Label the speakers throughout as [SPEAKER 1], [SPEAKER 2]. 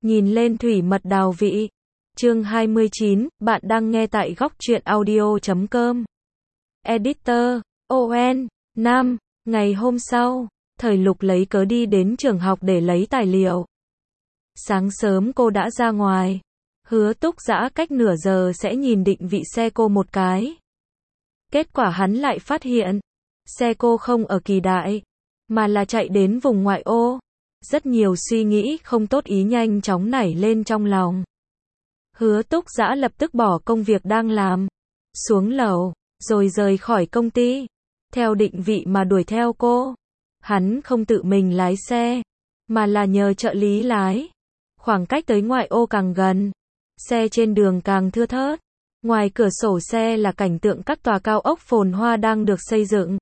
[SPEAKER 1] nhìn lên thủy mật đào vị. Chương 29, bạn đang nghe tại góc truyện audio.com. Editor, ON, Nam, ngày hôm sau, Thời Lục lấy cớ đi đến trường học để lấy tài liệu. Sáng sớm cô đã ra ngoài. Hứa Túc Dã cách nửa giờ sẽ nhìn định vị xe cô một cái. Kết quả hắn lại phát hiện, xe cô không ở Kỳ Đại, mà là chạy đến vùng ngoại ô. Rất nhiều suy nghĩ không tốt ý nhanh chóng nảy lên trong lòng. Hứa Túc Dã lập tức bỏ công việc đang làm, xuống lầu, rồi rời khỏi công ty, theo định vị mà đuổi theo cô. Hắn không tự mình lái xe, mà là nhờ trợ lý lái. Khoảng cách tới ngoại ô càng gần, xe trên đường càng thưa thớt. Ngoài cửa sổ xe là cảnh tượng các tòa cao ốc phồn hoa đang được xây dựng.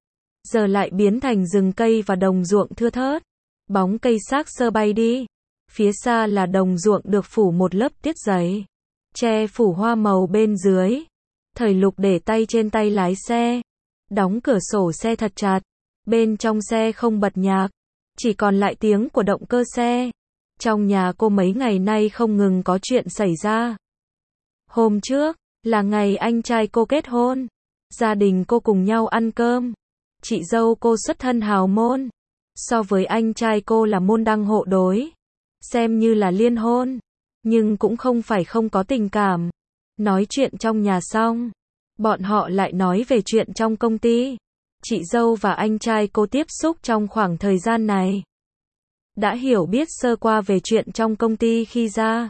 [SPEAKER 1] Giờ lại biến thành rừng cây và đồng ruộng thưa thớt. Bóng cây xác xơ bay đi. Phía xa là đồng ruộng được phủ một lớp tiết dày, che phủ hoa màu bên dưới. Thời Lục để tay trên tay lái xe, đóng cửa sổ xe thật chặt. Bên trong xe không bật nhạc, chỉ còn lại tiếng của động cơ xe. Trong nhà cô mấy ngày nay không ngừng có chuyện xảy ra. Hôm trước, là ngày anh trai cô kết hôn. Gia đình cô cùng nhau ăn cơm. Chị dâu cô xuất thân hào môn. So với anh trai cô là môn đăng hộ đối. Xem như là liên hôn. Nhưng cũng không phải không có tình cảm. Nói chuyện trong nhà xong, bọn họ lại nói về chuyện trong công ty. Chị dâu và anh trai cô tiếp xúc trong khoảng thời gian này. Đã hiểu biết sơ qua về chuyện trong công ty khi ra.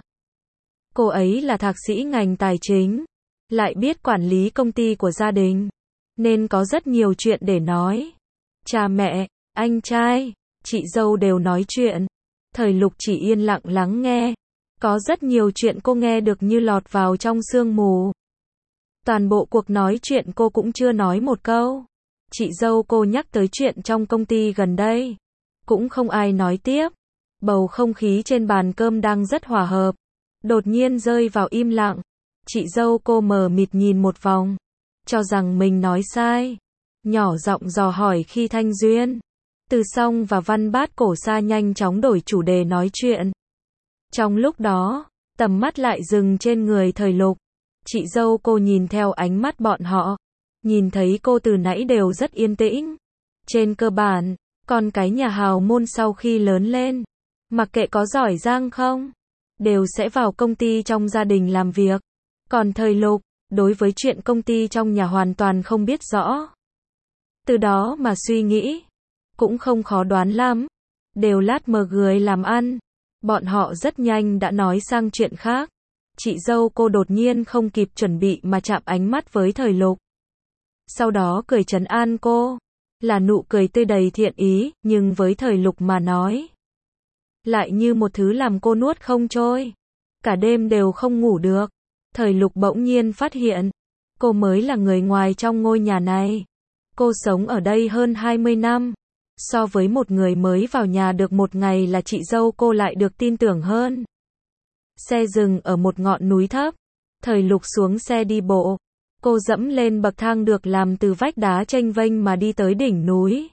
[SPEAKER 1] Cô ấy là thạc sĩ ngành tài chính, lại biết quản lý công ty của gia đình, nên có rất nhiều chuyện để nói. Cha mẹ, anh trai, chị dâu đều nói chuyện. Thời Lục chỉ yên lặng lắng nghe. Có rất nhiều chuyện cô nghe được như lọt vào trong sương mù. Toàn bộ cuộc nói chuyện cô cũng chưa nói một câu. Chị dâu cô nhắc tới chuyện trong công ty gần đây, cũng không ai nói tiếp. Bầu không khí trên bàn cơm đang rất hòa hợp, đột nhiên rơi vào im lặng. Chị dâu cô mờ mịt nhìn một vòng, cho rằng mình nói sai, nhỏ giọng dò hỏi khi Thanh Duyên, Từ Song và Văn Bát Cổ Sa nhanh chóng đổi chủ đề nói chuyện. Trong lúc đó, tầm mắt lại dừng trên người Thời Lục. Chị dâu cô nhìn theo ánh mắt bọn họ, nhìn thấy cô từ nãy đều rất yên tĩnh. Trên cơ bản, con cái nhà hào môn sau khi lớn lên, mặc kệ có giỏi giang không, đều sẽ vào công ty trong gia đình làm việc. Còn Thời Lục, đối với chuyện công ty trong nhà hoàn toàn không biết rõ. Từ đó mà suy nghĩ, cũng không khó đoán lắm. Đều lát mờ người làm ăn. Bọn họ rất nhanh đã nói sang chuyện khác. Chị dâu cô đột nhiên không kịp chuẩn bị mà chạm ánh mắt với Thời Lục. Sau đó cười trấn an cô. Là nụ cười tươi đầy thiện ý, nhưng với Thời Lục mà nói, lại như một thứ làm cô nuốt không trôi. Cả đêm đều không ngủ được. Thời Lục bỗng nhiên phát hiện, cô mới là người ngoài trong ngôi nhà này. Cô sống ở đây hơn 20 năm. So với một người mới vào nhà được một ngày là chị dâu cô lại được tin tưởng hơn. Xe dừng ở một ngọn núi thấp. Thời Lục xuống xe đi bộ. Cô dẫm lên bậc thang được làm từ vách đá chênh vênh mà đi tới đỉnh núi.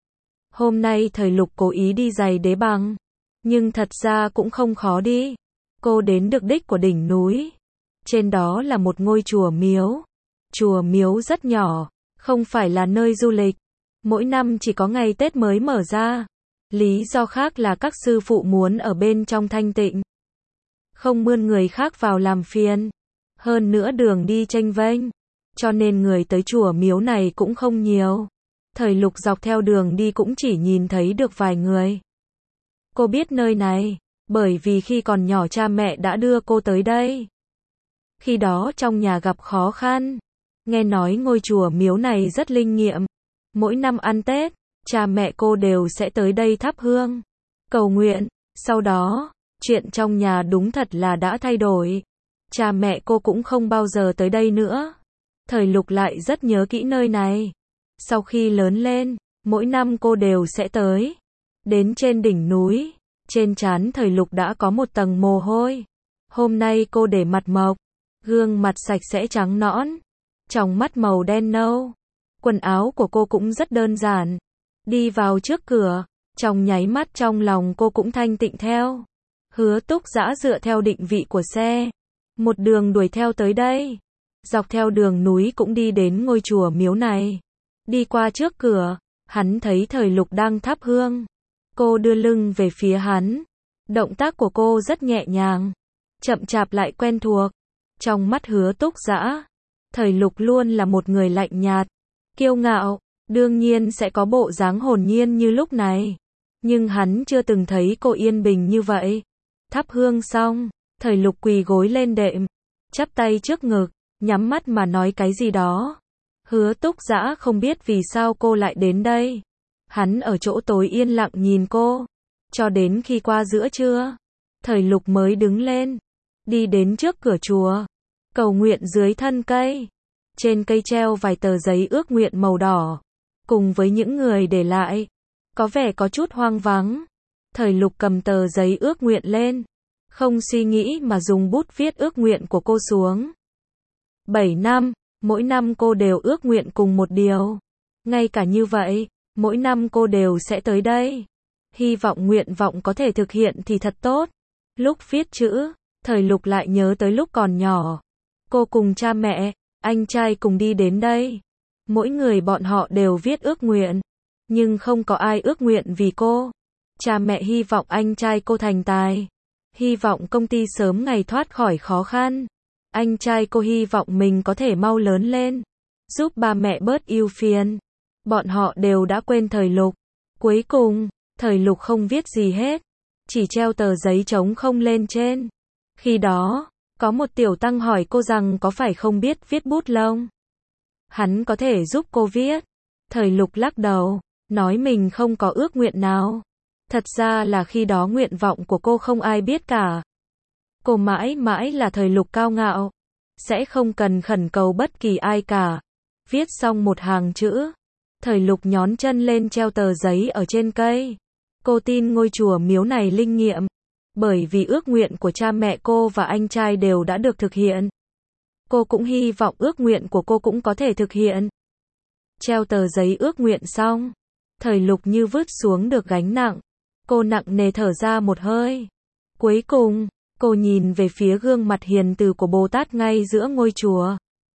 [SPEAKER 1] Hôm nay Thời Lục cố ý đi giày đế bằng, nhưng thật ra cũng không khó đi. Cô đến được đích của đỉnh núi. Trên đó là một ngôi chùa miếu. Chùa miếu rất nhỏ, không phải là nơi du lịch. Mỗi năm chỉ có ngày Tết mới mở ra. Lý do khác là các sư phụ muốn ở bên trong thanh tịnh, không mươn người khác vào làm phiền. Hơn nữa đường đi chênh vênh, cho nên người tới chùa miếu này cũng không nhiều. Thời Lục dọc theo đường đi cũng chỉ nhìn thấy được vài người. Cô biết nơi này, bởi vì khi còn nhỏ cha mẹ đã đưa cô tới đây. Khi đó trong nhà gặp khó khăn. Nghe nói ngôi chùa miếu này rất linh nghiệm. Mỗi năm ăn Tết, cha mẹ cô đều sẽ tới đây thắp hương, cầu nguyện. Sau đó, chuyện trong nhà đúng thật là đã thay đổi. Cha mẹ cô cũng không bao giờ tới đây nữa. Thời Lục lại rất nhớ kỹ nơi này. Sau khi lớn lên, mỗi năm cô đều sẽ tới. Đến trên đỉnh núi, trên trán Thời Lục đã có một tầng mồ hôi. Hôm nay cô để mặt mộc, gương mặt sạch sẽ trắng nõn, tròng mắt màu đen nâu. Quần áo của cô cũng rất đơn giản. Đi vào trước cửa, trong nháy mắt trong lòng cô cũng thanh tịnh theo. Hứa Túc Dã dựa theo định vị của xe, một đường đuổi theo tới đây. Dọc theo đường núi cũng đi đến ngôi chùa miếu này. Đi qua trước cửa, hắn thấy Thời Lục đang thắp hương. Cô đưa lưng về phía hắn. Động tác của cô rất nhẹ nhàng, chậm chạp lại quen thuộc. Trong mắt Hứa Túc Dã, Thời Lục luôn là một người lạnh nhạt, kiêu ngạo, đương nhiên sẽ có bộ dáng hồn nhiên như lúc này. Nhưng hắn chưa từng thấy cô yên bình như vậy. Thắp hương xong, Thời Lục quỳ gối lên đệm, chắp tay trước ngực, nhắm mắt mà nói cái gì đó. Hứa Túc Dã không biết vì sao cô lại đến đây. Hắn ở chỗ tối yên lặng nhìn cô, cho đến khi qua giữa trưa, Thời Lục mới đứng lên, đi đến trước cửa chùa, cầu nguyện dưới thân cây. Trên cây treo vài tờ giấy ước nguyện màu đỏ, cùng với những người để lại, có vẻ có chút hoang vắng. Thời Lục cầm tờ giấy ước nguyện lên, không suy nghĩ mà dùng bút viết ước nguyện của cô xuống. 7 năm, mỗi năm cô đều ước nguyện cùng một điều. Ngay cả như vậy, mỗi năm cô đều sẽ tới đây. Hy vọng nguyện vọng có thể thực hiện thì thật tốt. Lúc viết chữ, Thời Lục lại nhớ tới lúc còn nhỏ. Cô cùng cha mẹ, anh trai cùng đi đến đây. Mỗi người bọn họ đều viết ước nguyện, nhưng không có ai ước nguyện vì cô. Cha mẹ hy vọng anh trai cô thành tài, hy vọng công ty sớm ngày thoát khỏi khó khăn. Anh trai cô hy vọng mình có thể mau lớn lên, giúp ba mẹ bớt ưu phiền. Bọn họ đều đã quên Thời Lục. Cuối cùng, Thời Lục không viết gì hết, chỉ treo tờ giấy trống không lên trên. Khi đó, có một tiểu tăng hỏi cô rằng có phải không biết viết bút lông. Hắn có thể giúp cô viết. Thời Lục lắc đầu, nói mình không có ước nguyện nào. Thật ra là khi đó nguyện vọng của cô không ai biết cả. Cô mãi mãi là Thời Lục cao ngạo, sẽ không cần khẩn cầu bất kỳ ai cả. Viết xong một hàng chữ, Thời Lục nhón chân lên treo tờ giấy ở trên cây. Cô tin ngôi chùa miếu này linh nghiệm, bởi vì ước nguyện của cha mẹ cô và anh trai đều đã được thực hiện. Cô cũng hy vọng ước nguyện của cô cũng có thể thực hiện. Treo tờ giấy ước nguyện xong, Thời Lục như vứt xuống được gánh nặng. Cô nặng nề thở ra một hơi. Cuối cùng, cô nhìn về phía gương mặt hiền từ của Bồ Tát ngay giữa ngôi chùa.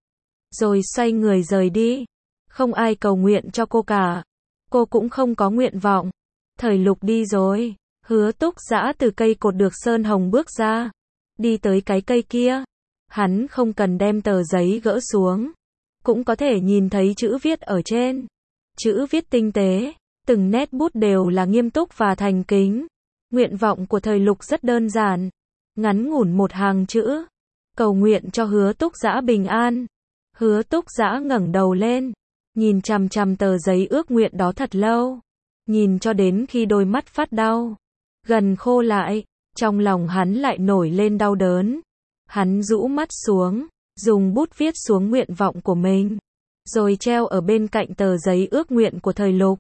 [SPEAKER 1] Rồi xoay người rời đi. Không ai cầu nguyện cho cô cả. Cô cũng không có nguyện vọng. Thời Lục đi rồi. Hứa Túc Dã từ cây cột được sơn hồng bước ra. Đi tới cái cây kia. Hắn không cần đem tờ giấy gỡ xuống, cũng có thể nhìn thấy chữ viết ở trên. Chữ viết tinh tế, từng nét bút đều là nghiêm túc và thành kính. Nguyện vọng của Thời Lục rất đơn giản, ngắn ngủn một hàng chữ. Cầu nguyện cho Hứa Túc Dã bình an. Hứa Túc Dã ngẩng đầu lên, nhìn chằm chằm tờ giấy ước nguyện đó thật lâu. Nhìn cho đến khi đôi mắt phát đau, gần khô lại, trong lòng hắn lại nổi lên đau đớn. Hắn rũ mắt xuống, dùng bút viết xuống nguyện vọng của mình, rồi treo ở bên cạnh tờ giấy ước nguyện của Thời Lục.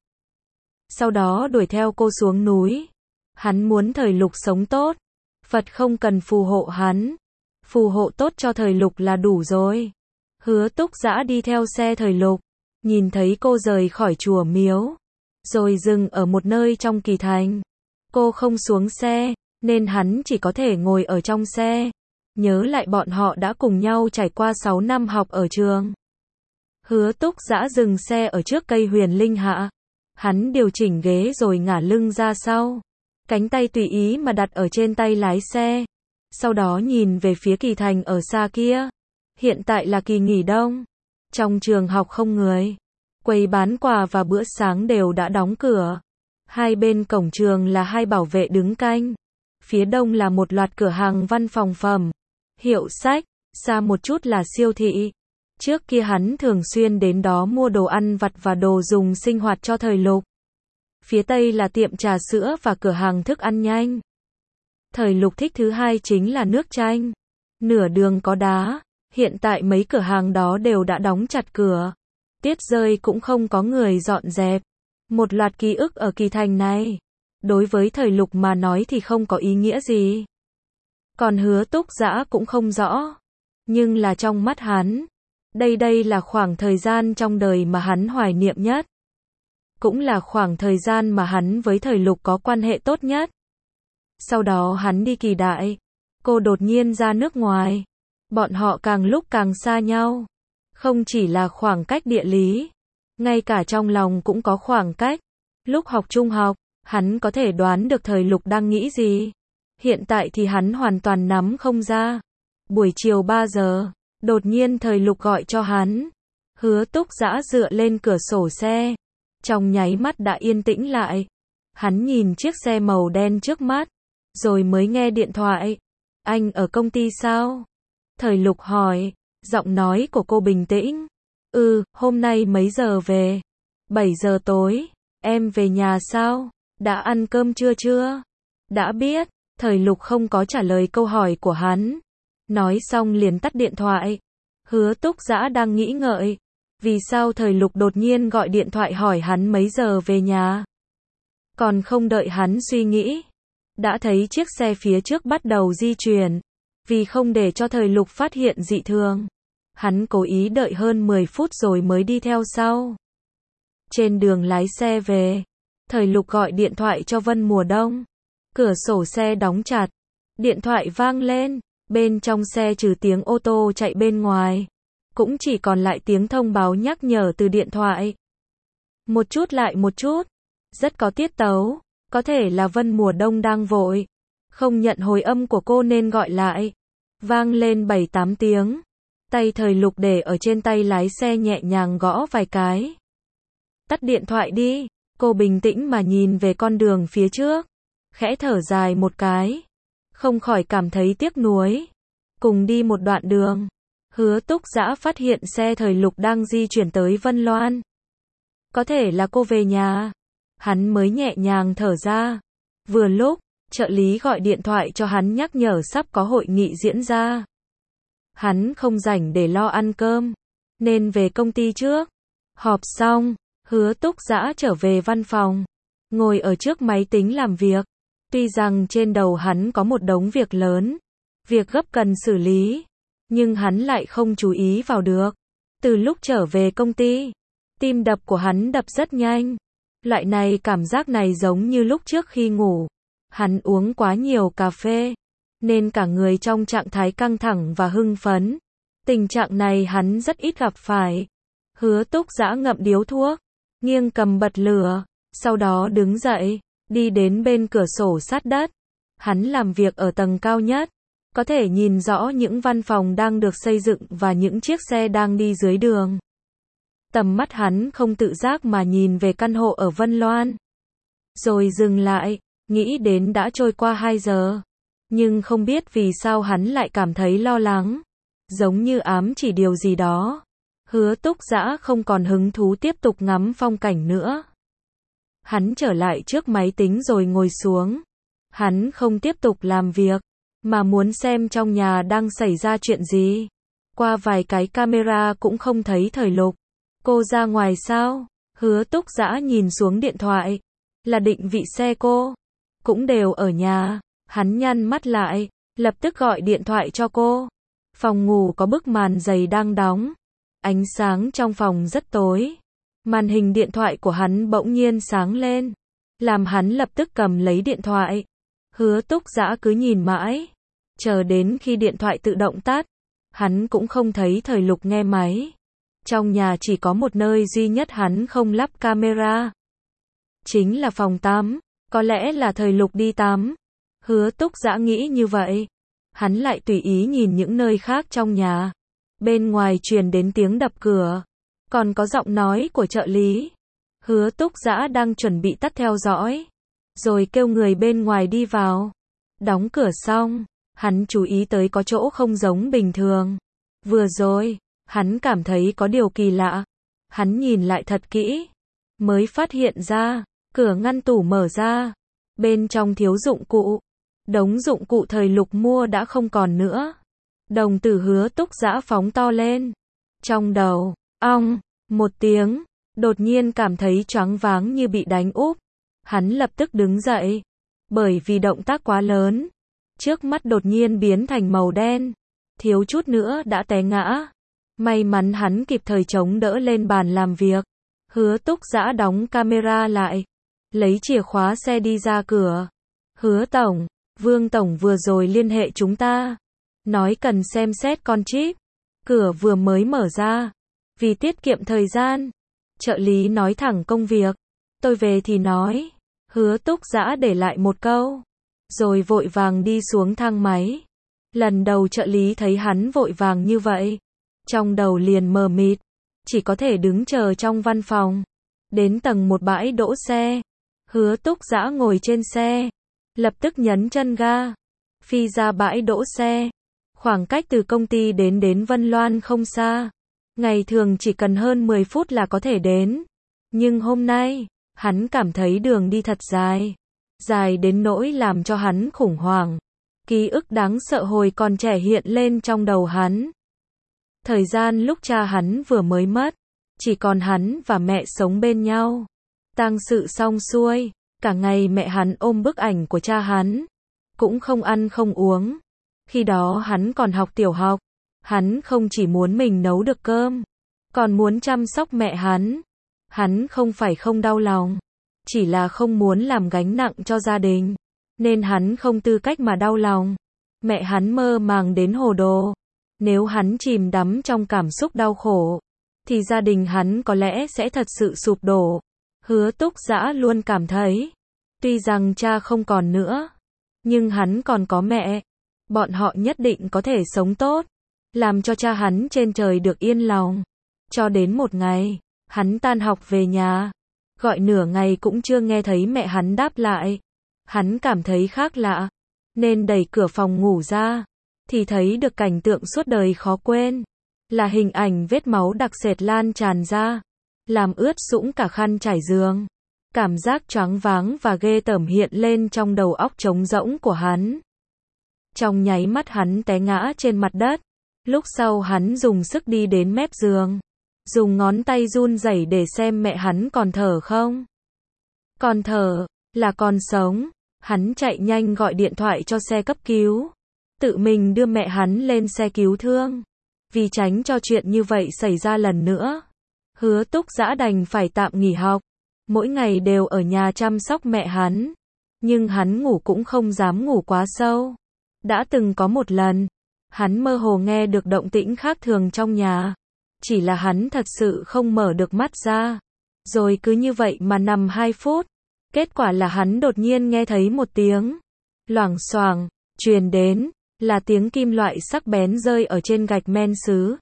[SPEAKER 1] Sau đó đuổi theo cô xuống núi. Hắn muốn Thời Lục sống tốt. Phật không cần phù hộ hắn. Phù hộ tốt cho Thời Lục là đủ rồi. Hứa Túc Dã đi theo xe Thời Lục, nhìn thấy cô rời khỏi chùa miếu, rồi dừng ở một nơi trong Kỳ Thành. Cô không xuống xe, nên hắn chỉ có thể ngồi ở trong xe. Nhớ lại bọn họ đã cùng nhau trải qua 6 năm học ở trường. Hứa Túc Dã dừng xe ở trước cây huyền linh hạ. Hắn điều chỉnh ghế rồi ngả lưng ra sau. Cánh tay tùy ý mà đặt ở trên tay lái xe. Sau đó nhìn về phía Kỳ Thành ở xa kia. Hiện tại là kỳ nghỉ đông. Trong trường học không người. Quầy bán quà và bữa sáng đều đã đóng cửa. Hai bên cổng trường là hai bảo vệ đứng canh. Phía đông là một loạt cửa hàng văn phòng phẩm, hiệu sách, xa một chút là siêu thị. Trước kia hắn thường xuyên đến đó mua đồ ăn vặt và đồ dùng sinh hoạt cho Thời Lục. Phía tây là tiệm trà sữa và cửa hàng thức ăn nhanh. Thời Lục thích thứ hai chính là nước chanh. Nửa đường có đá, hiện tại mấy cửa hàng đó đều đã đóng chặt cửa. Tiết rơi cũng không có người dọn dẹp. Một loạt ký ức ở Kỳ Thành này, đối với Thời Lục mà nói thì không có ý nghĩa gì. Còn Hứa Túc Dã cũng không rõ. Nhưng là trong mắt hắn, đây là khoảng thời gian trong đời mà hắn hoài niệm nhất. Cũng là khoảng thời gian mà hắn với Thời Lục có quan hệ tốt nhất. Sau đó hắn đi Kỳ Đại. Cô đột nhiên ra nước ngoài. Bọn họ càng lúc càng xa nhau. Không chỉ là khoảng cách địa lý, ngay cả trong lòng cũng có khoảng cách. Lúc học trung học, hắn có thể đoán được Thời Lục đang nghĩ gì. Hiện tại thì hắn hoàn toàn nắm không ra. Buổi chiều 3 giờ, đột nhiên Thời Lục gọi cho hắn. Hứa Túc Dã dựa lên cửa sổ xe. Trong nháy mắt đã yên tĩnh lại. Hắn nhìn chiếc xe màu đen trước mắt, rồi mới nghe điện thoại. Anh ở công ty sao? Thời Lục hỏi. Giọng nói của cô bình tĩnh. Hôm nay mấy giờ về? 7 giờ tối. Em về nhà sao? Đã ăn cơm chưa? Đã biết. Thời Lục không có trả lời câu hỏi của hắn. Nói xong liền tắt điện thoại. Hứa Túc Dã đang nghĩ ngợi. Vì sao Thời Lục đột nhiên gọi điện thoại hỏi hắn mấy giờ về nhà? Còn không đợi hắn suy nghĩ, đã thấy chiếc xe phía trước bắt đầu di chuyển. Vì không để cho Thời Lục phát hiện dị thường, hắn cố ý đợi hơn 10 phút rồi mới đi theo sau. Trên đường lái xe về, Thời Lục gọi điện thoại cho Vân Mùa Đông. Cửa sổ xe đóng chặt. Điện thoại vang lên. Bên trong xe trừ tiếng ô tô chạy bên ngoài, cũng chỉ còn lại tiếng thông báo nhắc nhở từ điện thoại. Một chút lại một chút. Rất có tiết tấu. Có thể là Vân Mùa Đông đang vội, không nhận hồi âm của cô nên gọi lại. Vang lên 7-8 tiếng. Tay Thời Lục để ở trên tay lái xe nhẹ nhàng gõ vài cái. Tắt điện thoại đi. Cô bình tĩnh mà nhìn về con đường phía trước. Khẽ thở dài một cái. Không khỏi cảm thấy tiếc nuối. Cùng đi một đoạn đường, Hứa Túc Dã phát hiện xe Thời Lục đang di chuyển tới Vân Loan. Có thể là cô về nhà. Hắn mới nhẹ nhàng thở ra. Vừa lúc, trợ lý gọi điện thoại cho hắn nhắc nhở sắp có hội nghị diễn ra. Hắn không rảnh để lo ăn cơm, nên về công ty trước. Họp xong, Hứa Túc Dã trở về văn phòng, ngồi ở trước máy tính làm việc. Tuy rằng trên đầu hắn có một đống việc lớn, việc gấp cần xử lý, nhưng hắn lại không chú ý vào được. Từ lúc trở về công ty, tim đập của hắn đập rất nhanh. Loại này cảm giác này giống như lúc trước khi ngủ. Hắn uống quá nhiều cà phê, nên cả người trong trạng thái căng thẳng và hưng phấn. Tình trạng này hắn rất ít gặp phải. Hứa Túc Dã ngậm điếu thuốc, nghiêng cầm bật lửa, sau đó đứng dậy, đi đến bên cửa sổ sát đất. Hắn làm việc ở tầng cao nhất, có thể nhìn rõ những văn phòng đang được xây dựng và những chiếc xe đang đi dưới đường. Tầm mắt hắn không tự giác mà nhìn về căn hộ ở Vân Loan. Rồi dừng lại, nghĩ đến đã trôi qua 2 giờ. Nhưng không biết vì sao hắn lại cảm thấy lo lắng. Giống như ám chỉ điều gì đó. Hứa Túc Dã không còn hứng thú tiếp tục ngắm phong cảnh nữa. Hắn trở lại trước máy tính rồi ngồi xuống. Hắn không tiếp tục làm việc, mà muốn xem trong nhà đang xảy ra chuyện gì. Qua vài cái camera cũng không thấy Thời Lục. Cô ra ngoài sao? Hứa Túc Dã nhìn xuống điện thoại. Là định vị xe cô. Cũng đều ở nhà. Hắn nhăn mắt lại, lập tức gọi điện thoại cho cô. Phòng ngủ có bức màn dày đang đóng. Ánh sáng trong phòng rất tối. Màn hình điện thoại của hắn bỗng nhiên sáng lên, làm hắn lập tức cầm lấy điện thoại. Hứa Túc Dã cứ nhìn mãi, chờ đến khi điện thoại tự động tắt. Hắn cũng không thấy Thời Lục nghe máy. Trong nhà chỉ có một nơi duy nhất hắn không lắp camera. Chính là phòng tắm. Có lẽ là Thời Lục đi tắm. Hứa Túc Dã nghĩ như vậy. Hắn lại tùy ý nhìn những nơi khác trong nhà. Bên ngoài truyền đến tiếng đập cửa. Còn có giọng nói của trợ lý. Hứa Túc Dã đang chuẩn bị tắt theo dõi, rồi kêu người bên ngoài đi vào. Đóng cửa xong, hắn chú ý tới có chỗ không giống bình thường. Vừa rồi, hắn cảm thấy có điều kỳ lạ. Hắn nhìn lại thật kỹ, mới phát hiện ra, cửa ngăn tủ mở ra. Bên trong thiếu dụng cụ. Đống dụng cụ Thời Lục mua đã không còn nữa. Đồng tử Hứa Túc Dã phóng to lên. Trong đầu, ong, một tiếng, đột nhiên cảm thấy choáng váng như bị đánh úp. Hắn lập tức đứng dậy. Bởi vì động tác quá lớn, trước mắt đột nhiên biến thành màu đen. Thiếu chút nữa đã té ngã. May mắn hắn kịp thời chống đỡ lên bàn làm việc. Hứa Túc Dã đóng camera lại, lấy chìa khóa xe đi ra cửa. Hứa tổng, Vương Tổng vừa rồi liên hệ chúng ta, nói cần xem xét con chip. Cửa vừa mới mở ra, vì tiết kiệm thời gian, trợ lý nói thẳng công việc. Tôi về thì nói. Hứa Túc Dã để lại một câu, rồi vội vàng đi xuống thang máy. Lần đầu trợ lý thấy hắn vội vàng như vậy, trong đầu liền mờ mịt, chỉ có thể đứng chờ trong văn phòng. Đến tầng 1 bãi đỗ xe, Hứa Túc Dã ngồi trên xe, lập tức nhấn chân ga, phi ra bãi đỗ xe. Khoảng cách từ công ty đến Vân Loan không xa, ngày thường chỉ cần hơn 10 phút là có thể đến. Nhưng hôm nay, hắn cảm thấy đường đi thật dài, dài đến nỗi làm cho hắn khủng hoảng. Ký ức đáng sợ hồi còn trẻ hiện lên trong đầu hắn. Thời gian lúc cha hắn vừa mới mất, chỉ còn hắn và mẹ sống bên nhau. Tang sự xong xuôi, cả ngày mẹ hắn ôm bức ảnh của cha hắn, cũng không ăn không uống. Khi đó hắn còn học tiểu học, hắn không chỉ muốn mình nấu được cơm, còn muốn chăm sóc mẹ hắn. Hắn không phải không đau lòng, chỉ là không muốn làm gánh nặng cho gia đình, nên hắn không tư cách mà đau lòng. Mẹ hắn mơ màng đến hồ đồ. Nếu hắn chìm đắm trong cảm xúc đau khổ, thì gia đình hắn có lẽ sẽ thật sự sụp đổ. Hứa Túc Dã luôn cảm thấy, tuy rằng cha không còn nữa, nhưng hắn còn có mẹ. Bọn họ nhất định có thể sống tốt, làm cho cha hắn trên trời được yên lòng. Cho đến một ngày, hắn tan học về nhà, gọi nửa ngày cũng chưa nghe thấy mẹ hắn đáp lại. Hắn cảm thấy khác lạ, nên đẩy cửa phòng ngủ ra, thì thấy được cảnh tượng suốt đời khó quên. Là hình ảnh vết máu đặc sệt lan tràn ra, làm ướt sũng cả khăn trải giường. Cảm giác choáng váng và ghê tởm hiện lên trong đầu óc trống rỗng của hắn. Trong nháy mắt hắn té ngã trên mặt đất. Lúc sau hắn dùng sức đi đến mép giường, dùng ngón tay run rẩy để xem mẹ hắn còn thở không. Còn thở, là còn sống. Hắn chạy nhanh gọi điện thoại cho xe cấp cứu, tự mình đưa mẹ hắn lên xe cứu thương. Vì tránh cho chuyện như vậy xảy ra lần nữa, Hứa Túc Dã đành phải tạm nghỉ học, mỗi ngày đều ở nhà chăm sóc mẹ hắn. Nhưng hắn ngủ cũng không dám ngủ quá sâu. Đã từng có một lần, hắn mơ hồ nghe được động tĩnh khác thường trong nhà. Chỉ là hắn thật sự không mở được mắt ra. Rồi cứ như vậy mà nằm 2 phút. Kết quả là hắn đột nhiên nghe thấy một tiếng loảng xoảng truyền đến, là tiếng kim loại sắc bén rơi ở trên gạch men sứ.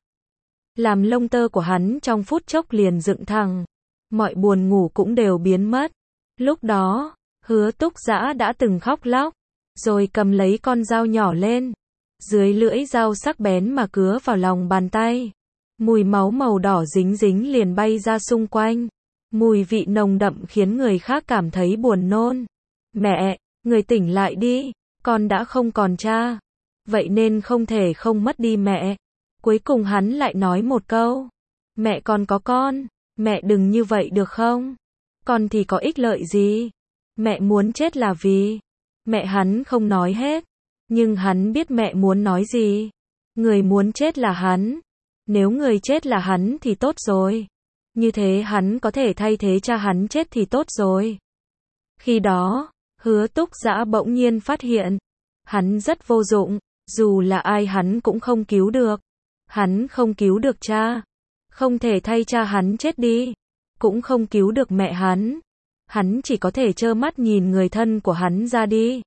[SPEAKER 1] Làm lông tơ của hắn trong phút chốc liền dựng thẳng. Mọi buồn ngủ cũng đều biến mất. Lúc đó, Hứa Túc Dã đã từng khóc lóc, rồi cầm lấy con dao nhỏ lên. Dưới lưỡi dao sắc bén mà cứa vào lòng bàn tay. Mùi máu màu đỏ dính dính liền bay ra xung quanh. Mùi vị nồng đậm khiến người khác cảm thấy buồn nôn. Mẹ, người tỉnh lại đi, con đã không còn cha. Vậy nên không thể không mất đi mẹ. Cuối cùng hắn lại nói một câu. Mẹ còn có con, mẹ đừng như vậy được không? Con thì có ích lợi gì? Mẹ muốn chết là vì... Mẹ hắn không nói hết, nhưng hắn biết mẹ muốn nói gì. Người muốn chết là hắn. Nếu người chết là hắn thì tốt rồi. Như thế hắn có thể thay thế cha hắn chết thì tốt rồi. Khi đó, Hứa Túc Dã bỗng nhiên phát hiện, hắn rất vô dụng, dù là ai hắn cũng không cứu được. Hắn không cứu được cha, không thể thay cha hắn chết đi, cũng không cứu được mẹ hắn. Hắn chỉ có thể trơ mắt nhìn người thân của hắn ra đi.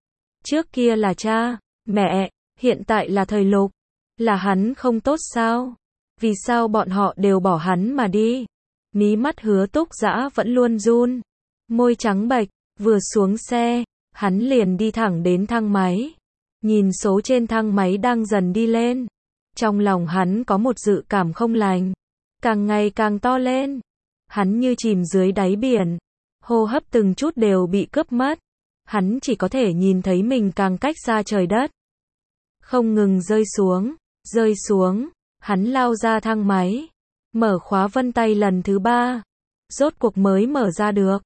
[SPEAKER 1] Trước kia là cha, mẹ, hiện tại là Thời Lục. Là hắn không tốt sao? Vì sao bọn họ đều bỏ hắn mà đi? Mí mắt Hứa Túc Dã vẫn luôn run, môi trắng bệch. Vừa xuống xe, hắn liền đi thẳng đến thang máy. Nhìn số trên thang máy đang dần đi lên, trong lòng hắn có một dự cảm không lành, càng ngày càng to lên. Hắn như chìm dưới đáy biển, hô hấp từng chút đều bị cướp mất. Hắn chỉ có thể nhìn thấy mình càng cách xa trời đất, không ngừng rơi xuống, rơi xuống. Hắn lao ra thang máy, mở khóa vân tay lần thứ 3, rốt cuộc mới mở ra được.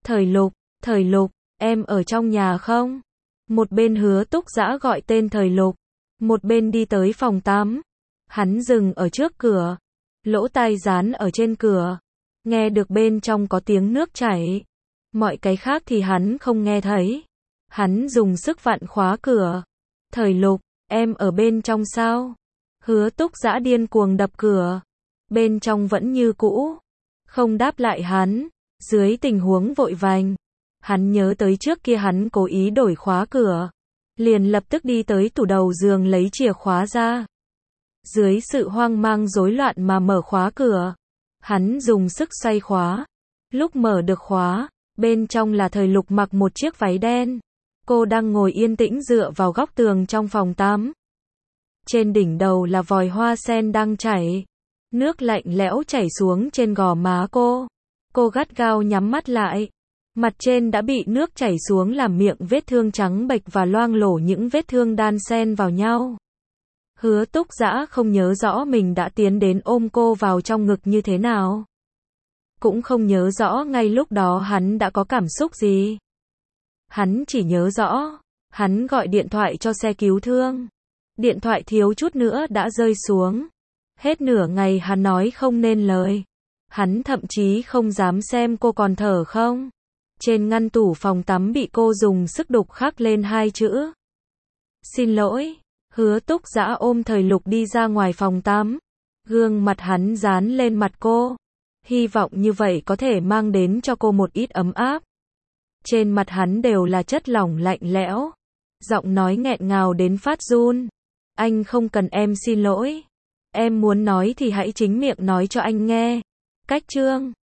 [SPEAKER 1] Thời Lục, em ở trong nhà không? Một bên Hứa Túc Dã gọi tên Thời Lục, một bên đi tới phòng tắm. Hắn dừng ở trước cửa, lỗ tai dán ở trên cửa, nghe được bên trong có tiếng nước chảy. Mọi cái khác thì hắn không nghe thấy. Hắn dùng sức vặn khóa cửa. Thời Lục, em ở bên trong sao? Hứa Túc Dã điên cuồng đập cửa. Bên trong vẫn như cũ. Không đáp lại hắn. Dưới tình huống vội vàng, hắn nhớ tới trước kia hắn cố ý đổi khóa cửa. Liền lập tức đi tới tủ đầu giường lấy chìa khóa ra. Dưới sự hoang mang rối loạn mà mở khóa cửa. Hắn dùng sức xoay khóa. Lúc mở được khóa, bên trong là Thời Lục mặc một chiếc váy đen. Cô đang ngồi yên tĩnh dựa vào góc tường trong phòng tắm. Trên đỉnh đầu là vòi hoa sen đang chảy. Nước lạnh lẽo chảy xuống trên gò má cô. Cô gắt gao nhắm mắt lại. Mặt trên đã bị nước chảy xuống làm miệng vết thương trắng bệch và loang lổ những vết thương đan xen vào nhau. Hứa Túc Dã không nhớ rõ mình đã tiến đến ôm cô vào trong ngực như thế nào. Cũng không nhớ rõ ngay lúc đó hắn đã có cảm xúc gì. Hắn chỉ nhớ rõ, hắn gọi điện thoại cho xe cứu thương. Điện thoại thiếu chút nữa đã rơi xuống. Hết nửa ngày hắn nói không nên lời. Hắn thậm chí không dám xem cô còn thở không. Trên ngăn tủ phòng tắm bị cô dùng sức đục khắc lên 2 chữ. Xin lỗi. Hứa Túc Dã ôm Thời Lục đi ra ngoài phòng tắm. Gương mặt hắn dán lên mặt cô. Hy vọng như vậy có thể mang đến cho cô một ít ấm áp. Trên mặt hắn đều là chất lỏng lạnh lẽo. Giọng nói nghẹn ngào đến phát run. Anh không cần em xin lỗi. Em muốn nói thì hãy chính miệng nói cho anh nghe. Cách chương